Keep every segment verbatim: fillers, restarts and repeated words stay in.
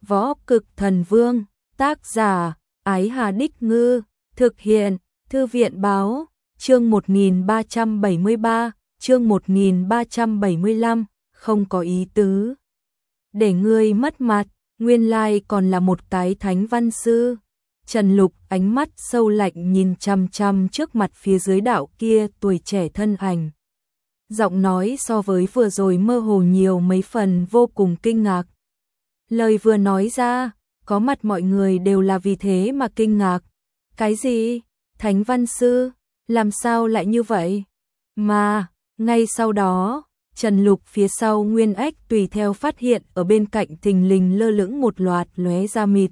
Võ Cực Thần Vương, tác giả, Ái Hà Đích Ngư, thực hiện, Thư viện Báo, chương một nghìn ba trăm bảy mươi ba, chương một nghìn ba trăm bảy mươi lăm, không có ý tứ. Để ngươi mất mặt, nguyên lai còn là một cái thánh văn sư. Trần Lục ánh mắt sâu lạnh nhìn chăm chăm trước mặt phía dưới đạo kia tuổi trẻ thân ảnh. Giọng nói so với vừa rồi mơ hồ nhiều mấy phần vô cùng kinh ngạc. Lời vừa nói ra, có mặt mọi người đều là vì thế mà kinh ngạc. Cái gì? Thánh văn sư? Làm sao lại như vậy? Mà, ngay sau đó, Trần Lục phía sau Nguyên Ách tùy theo phát hiện ở bên cạnh thình lình lơ lửng một loạt lóe ra mịt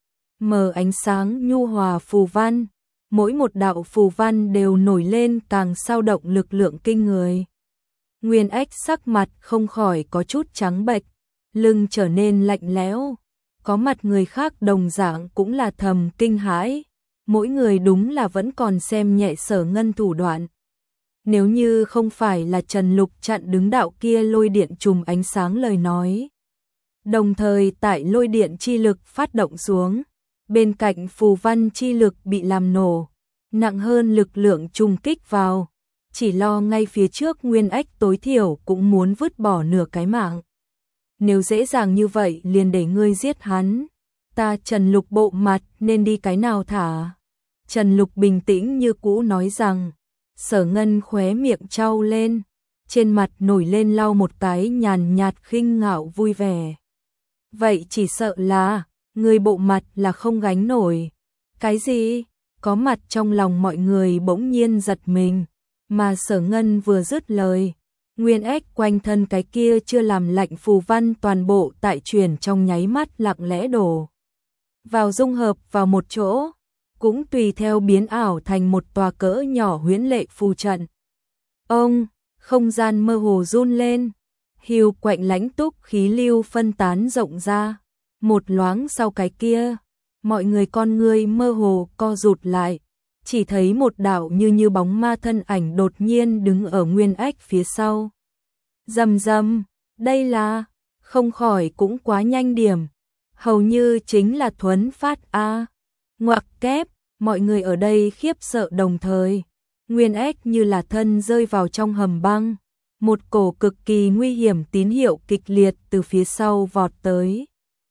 mờ ánh sáng nhu hòa phù văn, mỗi một đạo phù văn đều nổi lên càng sao động lực lượng kinh người. Nguyên Ách sắc mặt không khỏi có chút trắng bệch, lưng trở nên lạnh lẽo. Có mặt người khác đồng dạng cũng là thầm kinh hãi, mỗi người đúng là vẫn còn xem nhẹ Sở Ngân thủ đoạn. Nếu như không phải là Trần Lục chặn đứng đạo kia lôi điện trùm ánh sáng lời nói, đồng thời tại lôi điện chi lực phát động xuống, bên cạnh phù văn chi lực bị làm nổ, nặng hơn lực lượng trùng kích vào, chỉ lo ngay phía trước Nguyên Ách tối thiểu cũng muốn vứt bỏ nửa cái mạng. Nếu dễ dàng như vậy liền để ngươi giết hắn, ta Trần Lục bộ mặt nên đi cái nào thả. Trần Lục bình tĩnh như cũ nói rằng. Sở Ngân khóe miệng trao lên, trên mặt nổi lên lau một cái nhàn nhạt khinh ngạo vui vẻ. Vậy chỉ sợ là, người bộ mặt là không gánh nổi. Cái gì? Có mặt trong lòng mọi người bỗng nhiên giật mình, mà Sở Ngân vừa dứt lời. Nguyên Ách quanh thân cái kia chưa làm lạnh phù văn toàn bộ tại truyền trong nháy mắt lặng lẽ đổ vào dung hợp vào một chỗ, cũng tùy theo biến ảo thành một tòa cỡ nhỏ huyễn lệ phù trận. Ông, không gian mơ hồ run lên, hiu quạnh lãnh túc khí lưu phân tán rộng ra, một loáng sau cái kia, mọi người con ngươi mơ hồ co rụt lại, chỉ thấy một đạo như như bóng ma thân ảnh đột nhiên đứng ở Nguyên Ách phía sau. Rầm rầm, đây là, không khỏi cũng quá nhanh điểm, hầu như chính là thuấn phát a. Ngoặc kép, mọi người ở đây khiếp sợ đồng thời. Nguyên Ách như là thân rơi vào trong hầm băng, một cổ cực kỳ nguy hiểm tín hiệu kịch liệt từ phía sau vọt tới.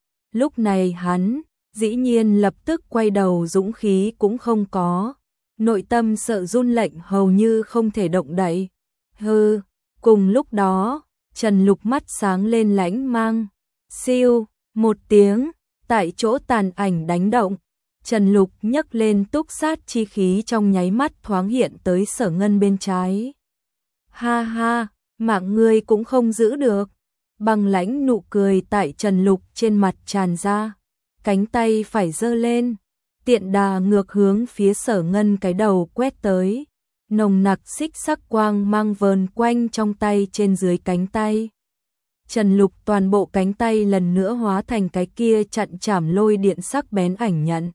Lúc này hắn, dĩ nhiên lập tức quay đầu dũng khí cũng không có, nội tâm sợ run lệnh hầu như không thể động đậy. Hừ, cùng lúc đó, Trần Lục mắt sáng lên lãnh mang, siêu, một tiếng, tại chỗ tàn ảnh đánh động. Trần Lục nhấc lên túc sát chi khí trong nháy mắt thoáng hiện tới Sở Ngân bên trái. Ha ha, mạng ngươi cũng không giữ được. Băng lãnh nụ cười tại Trần Lục trên mặt tràn ra, cánh tay phải giơ lên, tiện đà ngược hướng phía Sở Ngân cái đầu quét tới. Nồng nặc xích sắc quang mang vờn quanh trong tay trên dưới cánh tay. Trần Lục toàn bộ cánh tay lần nữa hóa thành cái kia chặn chảm lôi điện sắc bén ảnh nhận.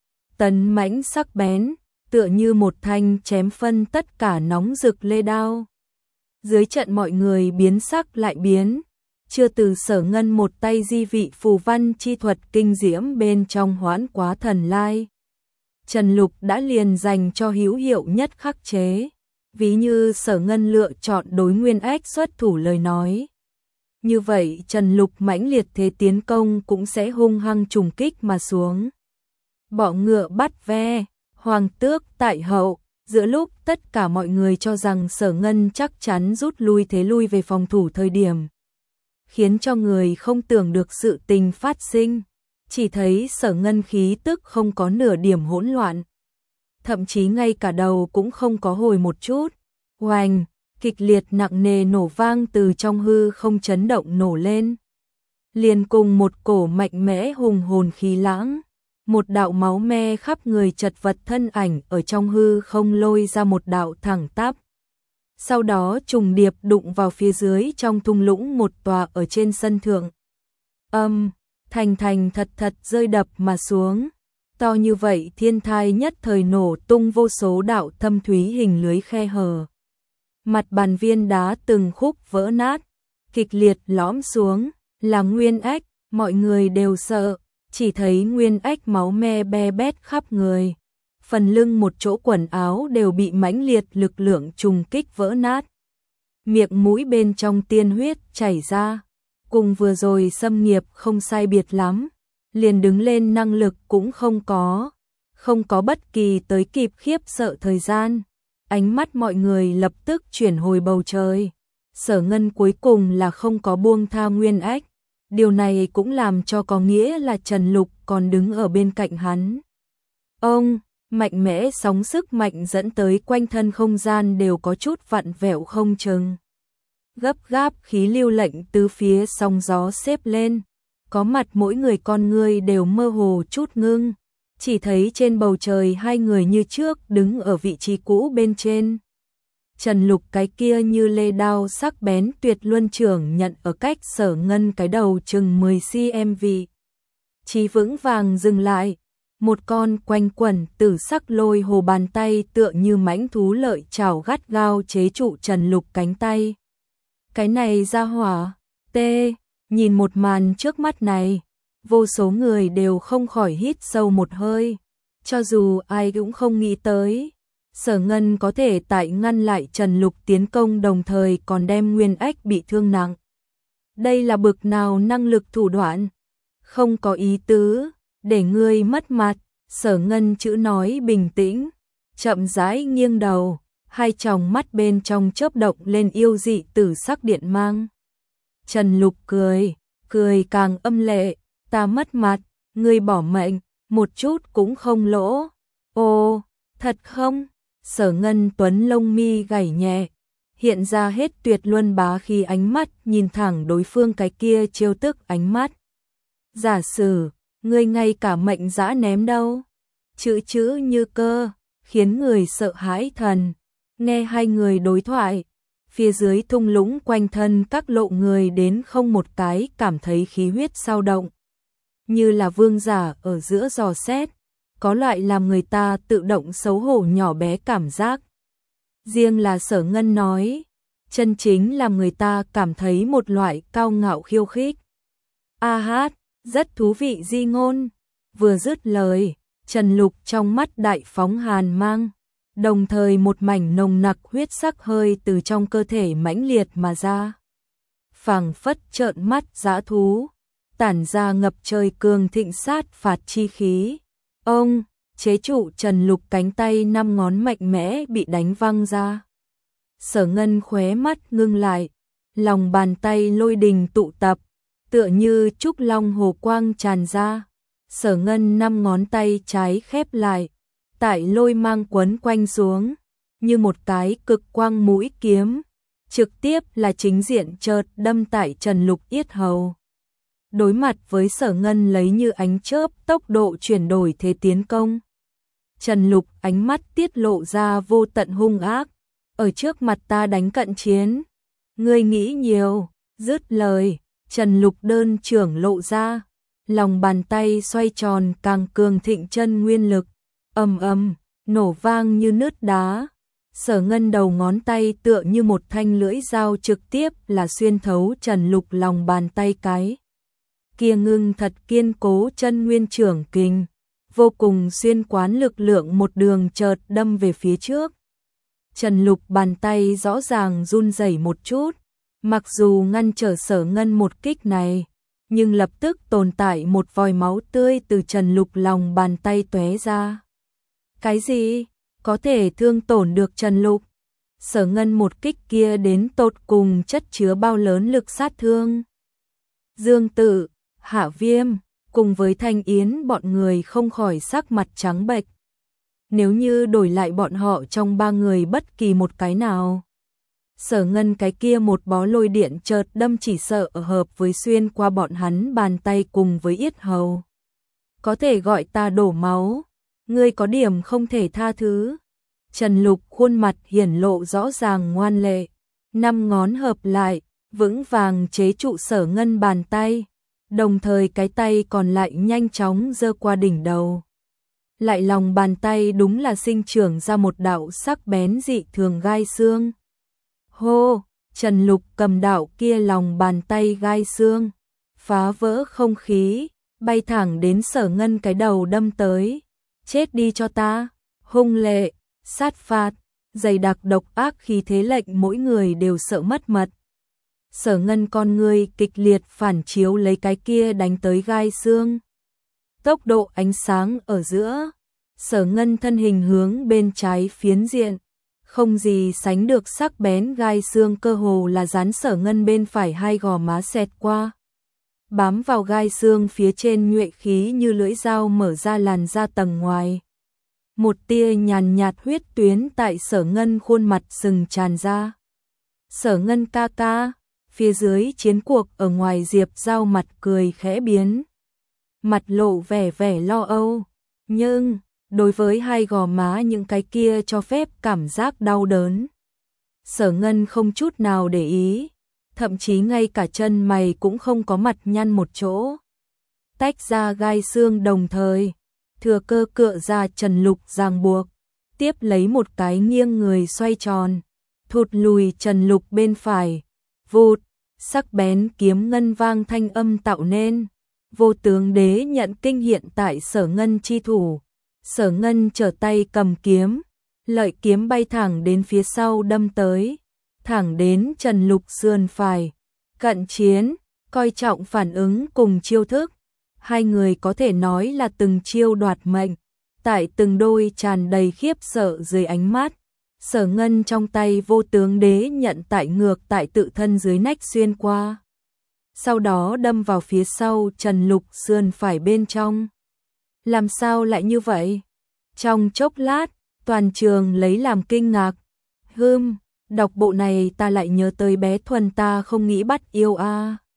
Tấn mãnh sắc bén, tựa như một thanh chém phân tất cả nóng rực lê đao. Dưới trận mọi người biến sắc lại biến, chưa từ Sở Ngân một tay di vị phù văn chi thuật kinh diễm bên trong hoãn quá thần lai. Trần Lục đã liền dành cho hữu hiệu nhất khắc chế, ví như Sở Ngân lựa chọn đối Nguyên Ách xuất thủ lời nói. Như vậy Trần Lục mãnh liệt thế tiến công cũng sẽ hung hăng trùng kích mà xuống. Bọ ngựa bắt ve, hoàng tước tại hậu, giữa lúc tất cả mọi người cho rằng Sở Ngân chắc chắn rút lui thế lui về phòng thủ thời điểm, khiến cho người không tưởng được sự tình phát sinh, chỉ thấy Sở Ngân khí tức không có nửa điểm hỗn loạn, thậm chí ngay cả đầu cũng không có hồi một chút. Oanh, kịch liệt nặng nề nổ vang từ trong hư không chấn động nổ lên, liền cùng một cổ mạnh mẽ hùng hồn khí lãng. Một đạo máu me khắp người chật vật thân ảnh ở trong hư không lôi ra một đạo thẳng tắp. Sau đó trùng điệp đụng vào phía dưới trong thung lũng một tòa ở trên sân thượng. Âm, thành thành thật thật rơi đập mà xuống. To như vậy thiên thai nhất thời nổ tung vô số đạo thâm thúy hình lưới khe hở. Mặt bàn viên đá từng khúc vỡ nát, kịch liệt lõm xuống, là Nguyên Ách, Mọi người đều sợ, chỉ thấy Nguyên Ách máu me be bét khắp người. Phần lưng một chỗ quần áo đều bị mãnh liệt lực lượng trùng kích vỡ nát. Miệng mũi bên trong tiên huyết chảy ra, cùng vừa rồi xâm nghiệp không sai biệt lắm, liền đứng lên năng lực cũng không có, không có bất kỳ tới kịp khiếp sợ thời gian. Ánh mắt mọi người lập tức chuyển hồi bầu trời. Sở Ngân cuối cùng là không có buông tha Nguyên Ách, điều này cũng làm cho có nghĩa là Trần Lục còn đứng ở bên cạnh hắn. Ông, mạnh mẽ sóng sức mạnh dẫn tới quanh thân không gian đều có chút vặn vẹo không chừng. Gấp gáp khí lưu lệnh từ phía sóng gió xếp lên, có mặt mỗi người con người đều mơ hồ chút ngưng, chỉ thấy trên bầu trời hai người như trước đứng ở vị trí cũ bên trên. Trần Lục cái kia như lê đao sắc bén tuyệt luân trưởng nhận ở cách Sở Ngân cái đầu chừng mười xăng-ti-mét vị. Chí vững vàng dừng lại, một con quanh quẩn tử sắc lôi hồ bàn tay tựa như mãnh thú lợi chảo gắt gao chế trụ Trần Lục cánh tay. Cái này ra hỏa, tê, nhìn một màn trước mắt này, vô số người đều không khỏi hít sâu một hơi, cho dù ai cũng không nghĩ tới. Sở Ngân có thể tại ngăn lại Trần Lục tiến công đồng thời còn đem Nguyên Ách bị thương nặng. Đây là bực nào năng lực thủ đoạn? Không có ý tứ, để ngươi mất mặt. Sở Ngân chữ nói bình tĩnh, chậm rãi nghiêng đầu, hai tròng mắt bên trong chớp động lên yêu dị tử sắc điện mang. Trần Lục cười, cười càng âm lệ, ta mất mặt, ngươi bỏ mệnh, một chút cũng không lỗ. Ồ, thật không? Sở Ngân tuấn lông mi gảy nhẹ, hiện ra hết tuyệt luân bá khi ánh mắt nhìn thẳng đối phương cái kia trêu tức ánh mắt. Giả sử, ngươi ngay cả mệnh dã ném đâu? Chữ chữ như cơ, khiến người sợ hãi thần. Nghe hai người đối thoại, phía dưới thung lũng quanh thân các lộ người đến không một cái cảm thấy khí huyết dao động. Như là vương giả ở giữa dò xét, có loại làm người ta tự động xấu hổ nhỏ bé cảm giác. Riêng là Sở Ngân nói, chân chính làm người ta cảm thấy một loại cao ngạo khiêu khích. A hát, rất thú vị di ngôn. Vừa dứt lời, Trần Lục trong mắt đại phóng hàn mang, đồng thời một mảnh nồng nặc huyết sắc hơi từ trong cơ thể mãnh liệt mà ra. Phảng phất trợn mắt dã thú, tản ra ngập trời cường thịnh sát phạt chi khí. Ông, chế trụ Trần Lục cánh tay năm ngón mạnh mẽ bị đánh văng ra. Sở Ngân khóe mắt ngưng lại, lòng bàn tay lôi đình tụ tập, tựa như trúc long hồ quang tràn ra. Sở Ngân năm ngón tay trái khép lại, tại lôi mang quấn quanh xuống, như một cái cực quang mũi kiếm, trực tiếp là chính diện chợt đâm tại Trần Lục yết hầu. Đối mặt với Sở Ngân lấy như ánh chớp tốc độ chuyển đổi thế tiến công. Trần Lục ánh mắt tiết lộ ra vô tận hung ác, ở trước mặt ta đánh cận chiến. Ngươi nghĩ nhiều, dứt lời, Trần Lục đơn trưởng lộ ra, lòng bàn tay xoay tròn càng cường thịnh chân nguyên lực, ầm ầm, nổ vang như nứt đá. Sở Ngân đầu ngón tay tựa như một thanh lưỡi dao trực tiếp là xuyên thấu Trần Lục lòng bàn tay cái kia ngưng thật kiên cố chân nguyên trưởng kình, vô cùng xuyên quán lực lượng một đường chợt đâm về phía trước. Trần Lục bàn tay rõ ràng run rẩy một chút, mặc dù ngăn trở Sở Ngân một kích này, nhưng lập tức tồn tại một vòi máu tươi từ Trần Lục lòng bàn tay tóe ra. Cái gì? Có thể thương tổn được Trần Lục? Sở Ngân một kích kia đến tột cùng chất chứa bao lớn lực sát thương? Dương Tự, Hạ Viêm, cùng với Thanh Yến bọn người không khỏi sắc mặt trắng bệch. Nếu như đổi lại bọn họ trong ba người bất kỳ một cái nào, Sở Ngân cái kia một bó lôi điện chợt đâm chỉ sợ ở hợp với xuyên qua bọn hắn bàn tay cùng với yết hầu. Có thể gọi ta đổ máu, ngươi có điểm không thể tha thứ. Trần Lục khuôn mặt hiển lộ rõ ràng ngoan lệ, năm ngón hợp lại, vững vàng chế trụ Sở Ngân bàn tay, đồng thời cái tay còn lại nhanh chóng giơ qua đỉnh đầu. Lại lòng bàn tay đúng là sinh trưởng ra một đạo sắc bén dị thường gai xương. Hô, Trần Lục cầm đạo kia lòng bàn tay gai xương, phá vỡ không khí, bay thẳng đến Sở Ngân cái đầu đâm tới. Chết đi cho ta, hung lệ, sát phạt, dày đặc độc ác khí thế lệnh mỗi người đều sợ mất mật. Sở Ngân con người kịch liệt phản chiếu lấy cái kia đánh tới gai xương. Tốc độ ánh sáng ở giữa, Sở Ngân thân hình hướng bên trái phiến diện, không gì sánh được sắc bén gai xương cơ hồ là dán Sở Ngân bên phải hai gò má xẹt qua. Bám vào gai xương phía trên nhuệ khí như lưỡi dao mở ra làn da tầng ngoài. Một tia nhàn nhạt huyết tuyến tại Sở Ngân khuôn mặt sừng tràn ra. Sở Ngân ca ca, phía dưới chiến cuộc ở ngoài Diệp Giao mặt cười khẽ biến. Mặt lộ vẻ vẻ lo âu, nhưng đối với hai gò má những cái kia cho phép cảm giác đau đớn. Sở Ngân không chút nào để ý, thậm chí ngay cả chân mày cũng không có mặt nhăn một chỗ. Tách ra gai xương đồng thời, thừa cơ cựa ra Trần Lục ràng buộc, tiếp lấy một cái nghiêng người xoay tròn, thụt lùi Trần Lục bên phải, vụt, sắc bén kiếm ngân vang thanh âm tạo nên. Vô tướng đế nhận kinh hiện tại Sở Ngân chi thủ. Sở Ngân trở tay cầm kiếm, lợi kiếm bay thẳng đến phía sau đâm tới, thẳng đến Trần Lục sườn phải. Cận chiến, coi trọng phản ứng cùng chiêu thức. Hai người có thể nói là từng chiêu đoạt mệnh, tại từng đôi tràn đầy khiếp sợ dưới ánh mắt. Sở Ngân trong tay vô tướng đế nhận tại ngược tại tự thân dưới nách xuyên qua. Sau đó đâm vào phía sau Trần Lục sườn phải bên trong. Làm sao lại như vậy? Trong chốc lát, toàn trường lấy làm kinh ngạc. Hừm, đọc bộ này ta lại nhớ tới bé Thuần ta không nghĩ bắt yêu a. À.